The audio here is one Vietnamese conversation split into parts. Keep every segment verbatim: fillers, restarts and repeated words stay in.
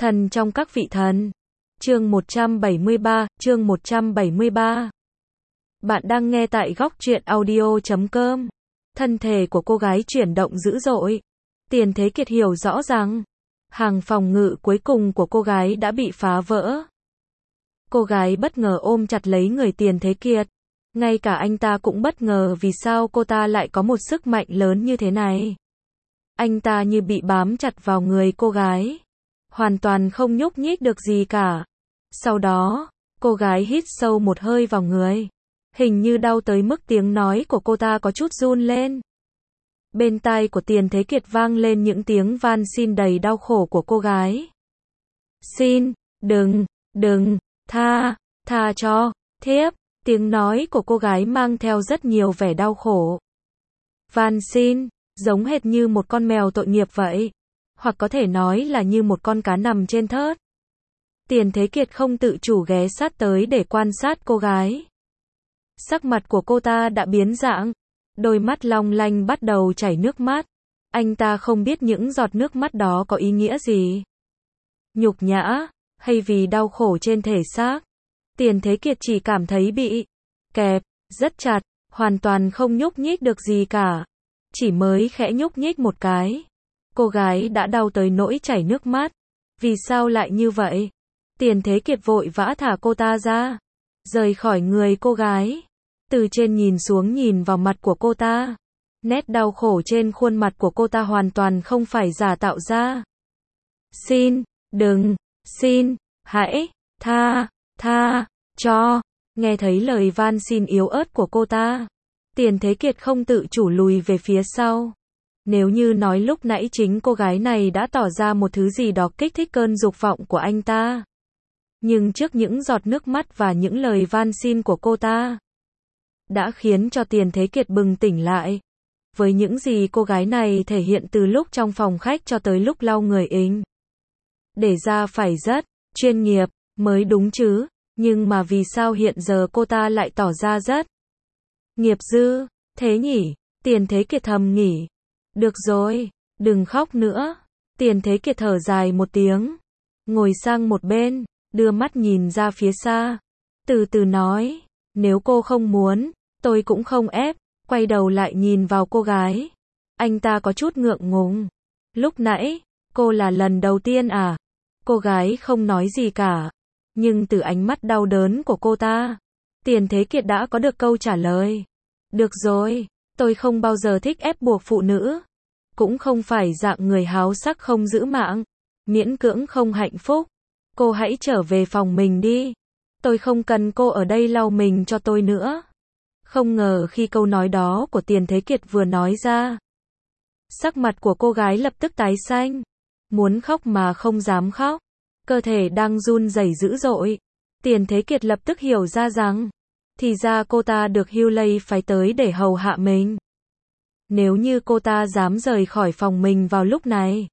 Thần trong các vị thần. Chương một trăm bảy mươi ba, chương một trăm bảy mươi ba. Bạn đang nghe tại góc truyện audio chấm com. Thân thể của cô gái chuyển động dữ dội. Tiền Thế Kiệt hiểu rõ rằng, hàng phòng ngự cuối cùng của cô gái đã bị phá vỡ. Cô gái bất ngờ ôm chặt lấy người Tiền Thế Kiệt. Ngay cả anh ta cũng bất ngờ vì sao cô ta lại có một sức mạnh lớn như thế này. Anh ta như bị bám chặt vào người cô gái. Hoàn toàn không nhúc nhích được gì cả. Sau đó, cô gái hít sâu một hơi vào người. Hình như đau tới mức tiếng nói của cô ta có chút run lên. Bên tai của Tiền Thế Kiệt vang lên những tiếng van xin đầy đau khổ của cô gái. Xin, đừng, đừng, tha, tha cho, thiếp. Tiếng nói của cô gái mang theo rất nhiều vẻ đau khổ. Van xin, giống hệt như một con mèo tội nghiệp vậy. Hoặc có thể nói là như một con cá nằm trên thớt. Tiền Thế Kiệt không tự chủ ghé sát tới để quan sát cô gái. Sắc mặt của cô ta đã biến dạng. Đôi mắt long lanh bắt đầu chảy nước mắt. Anh ta không biết những giọt nước mắt đó có ý nghĩa gì. Nhục nhã, hay vì đau khổ trên thể xác. Tiền Thế Kiệt chỉ cảm thấy bị kẹp, rất chặt, hoàn toàn không nhúc nhích được gì cả. Chỉ mới khẽ nhúc nhích một cái. Cô gái đã đau tới nỗi chảy nước mắt. Vì sao lại như vậy? Tiền Thế Kiệt vội vã thả cô ta ra. Rời khỏi người cô gái. Từ trên nhìn xuống nhìn vào mặt của cô ta. Nét đau khổ trên khuôn mặt của cô ta hoàn toàn không phải giả tạo ra. Xin, đừng, xin, hãy, tha, tha, cho. Nghe thấy lời van xin yếu ớt của cô ta. Tiền Thế Kiệt không tự chủ lùi về phía sau. Nếu như nói lúc nãy chính cô gái này đã tỏ ra một thứ gì đó kích thích cơn dục vọng của anh ta. Nhưng trước những giọt nước mắt và những lời van xin của cô ta, đã khiến cho Tiền Thế Kiệt bừng tỉnh lại. Với những gì cô gái này thể hiện từ lúc trong phòng khách cho tới lúc lau người inh. Để ra phải rất chuyên nghiệp, mới đúng chứ. Nhưng mà vì sao hiện giờ cô ta lại tỏ ra rất nghiệp dư, thế nhỉ? Tiền Thế Kiệt thầm nghĩ. Được rồi, đừng khóc nữa. Tiền Thế Kiệt thở dài một tiếng. Ngồi sang một bên, đưa mắt nhìn ra phía xa. Từ từ nói, nếu cô không muốn, tôi cũng không ép. Quay đầu lại nhìn vào cô gái. Anh ta có chút ngượng ngùng. Lúc nãy, cô là lần đầu tiên à? Cô gái không nói gì cả. Nhưng từ ánh mắt đau đớn của cô ta, Tiền Thế Kiệt đã có được câu trả lời. Được rồi, tôi không bao giờ thích ép buộc phụ nữ. Cũng không phải dạng người háo sắc không giữ mạng. Miễn cưỡng không hạnh phúc. Cô hãy trở về phòng mình đi. Tôi không cần cô ở đây lau mình cho tôi nữa. Không ngờ khi câu nói đó của Tiền Thế Kiệt vừa nói ra, sắc mặt của cô gái lập tức tái xanh. Muốn khóc mà không dám khóc. Cơ thể đang run rẩy dữ dội. Tiền Thế Kiệt lập tức hiểu ra rằng, thì ra cô ta được Hugh Lay phái tới để hầu hạ mình. Nếu như cô ta dám rời khỏi phòng mình vào lúc này,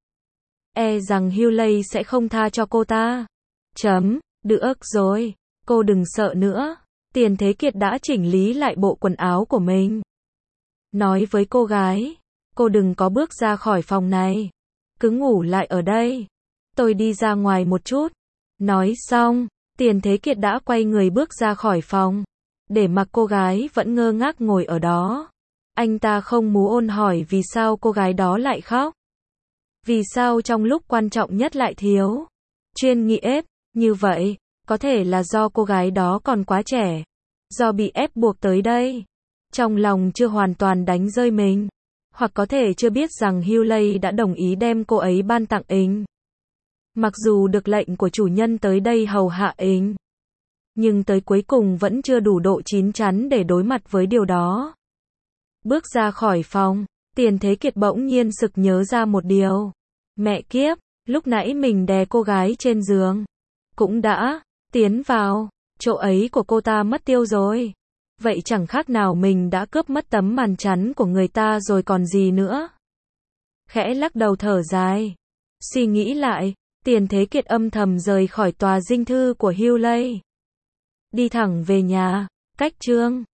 e rằng Hugh Lay sẽ không tha cho cô ta. Chấm, được rồi, cô đừng sợ nữa. Tiền Thế Kiệt đã chỉnh lý lại bộ quần áo của mình. Nói với cô gái, cô đừng có bước ra khỏi phòng này. Cứ ngủ lại ở đây. Tôi đi ra ngoài một chút. Nói xong, Tiền Thế Kiệt đã quay người bước ra khỏi phòng. Để mặc cô gái vẫn ngơ ngác ngồi ở đó. Anh ta không muốn ôn hỏi vì sao cô gái đó lại khóc. Vì sao trong lúc quan trọng nhất lại thiếu chuyên nghiệp ép, như vậy, có thể là do cô gái đó còn quá trẻ. Do bị ép buộc tới đây. Trong lòng chưa hoàn toàn đánh rơi mình. Hoặc có thể chưa biết rằng Hugh Lay đã đồng ý đem cô ấy ban tặng inh. Mặc dù được lệnh của chủ nhân tới đây hầu hạ inh, nhưng tới cuối cùng vẫn chưa đủ độ chín chắn để đối mặt với điều đó. Bước ra khỏi phòng, Tiền Thế Kiệt bỗng nhiên sực nhớ ra một điều. Mẹ kiếp, lúc nãy mình đè cô gái trên giường. Cũng đã tiến vào chỗ ấy của cô ta mất tiêu rồi. Vậy chẳng khác nào mình đã cướp mất tấm màn chắn của người ta rồi còn gì nữa. Khẽ lắc đầu thở dài. Suy nghĩ lại, Tiền Thế Kiệt âm thầm rời khỏi tòa dinh thư của Hugh Lay. Đi thẳng về nhà, cách Trương